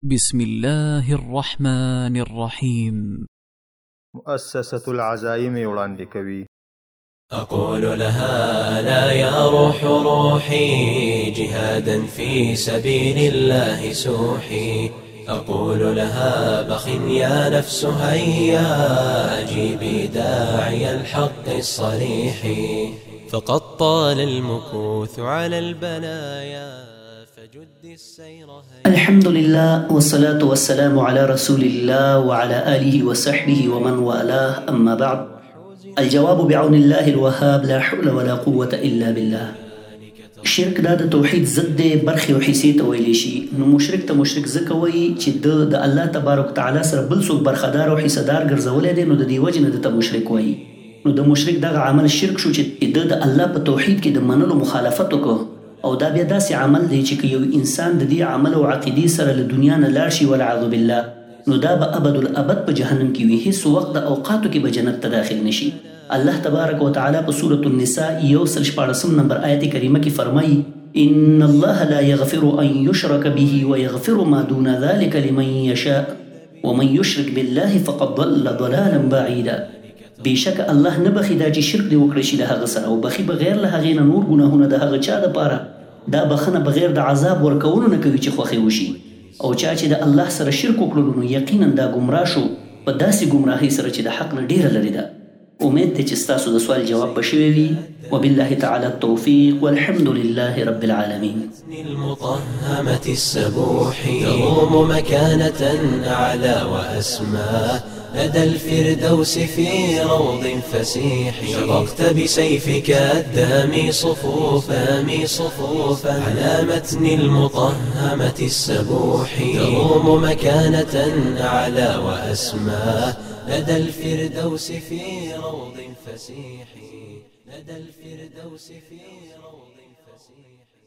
بسم الله الرحمن الرحيم. مؤسسة العزائم وړاندې کوي. أقول لها لا يا روح روحي جهادا في سبيل الله سوحي. أقول لها بخ يا نفس هيا أجيبي داعي الحق الصريح. فقد طال المكوث على البلايا فجد السير الحمد لله والصلاة والسلام على رسول الله وعلى آله وصحبه ومن والاه، أما بعد. الجواب بعون الله الوهاب، لا حول ولا قوة إلا بالله. شرک دا د توحید ضد دی، برخې او حصې ته ویلی شي. نو مشرک ته مشرک ځکه وایي چې د الله تبارک تعالی سره بل څوک برخدار او حصدار ګرځولی دی، نو د دې وجې نه ده ته مشرک وایي. نو د مشرک دغه عمل شرک شو چې د الله په توحید کې د منلو مخالفت وکړو، او دا بیا داسې عمل دی چې که یو انسان د دې عمل او عقیدې سره له دنیا نه لاړ شي والعیاذ بالله، نو دا به ابد الابد په جهنم کې وي، هیڅ وخت د اوقاتو کې به جنت ته داخل نشي. الله تبارک وتعالی په سورة النساء 114 نمبر آیت کریمه کې فرمایي: ان الله لا يغفر ان يشرك به ويغفر ما دون ذلك لمن يشاء ومن يشرك بالله فقد ضل ضلالا بعيدا. بشک الله نه بخي دا چې شرک دی وکړي شي له هغه سره، او بخي بغیر له هغې نه نور ګناهونه د هغه چا دپاره دا بخنه بغیر د عذاب ورکولو نه کوي چې خوښې وشي. او چا چې د الله سره شرک وکړلو نو یقینا دا ګمراه شو په داسې ګمراهۍ سره چې د حق نه ډیره لرې ده. امید دی چې ستاسو د سوال جواب به شوی وي. وبالله تعالی التوفیق والحمد لله رب العالمین. المطهمة السبوح تروم مكانة أعلى وأسمى لدى الفردوس في روض فسيح. شققت بسيفك الدامي صفوفا على متن المطهمة السبوح تروم مكانة أعلى وأسمى لدى الفردوس في روض فسيح. لدى الفردوس في روض فسيح.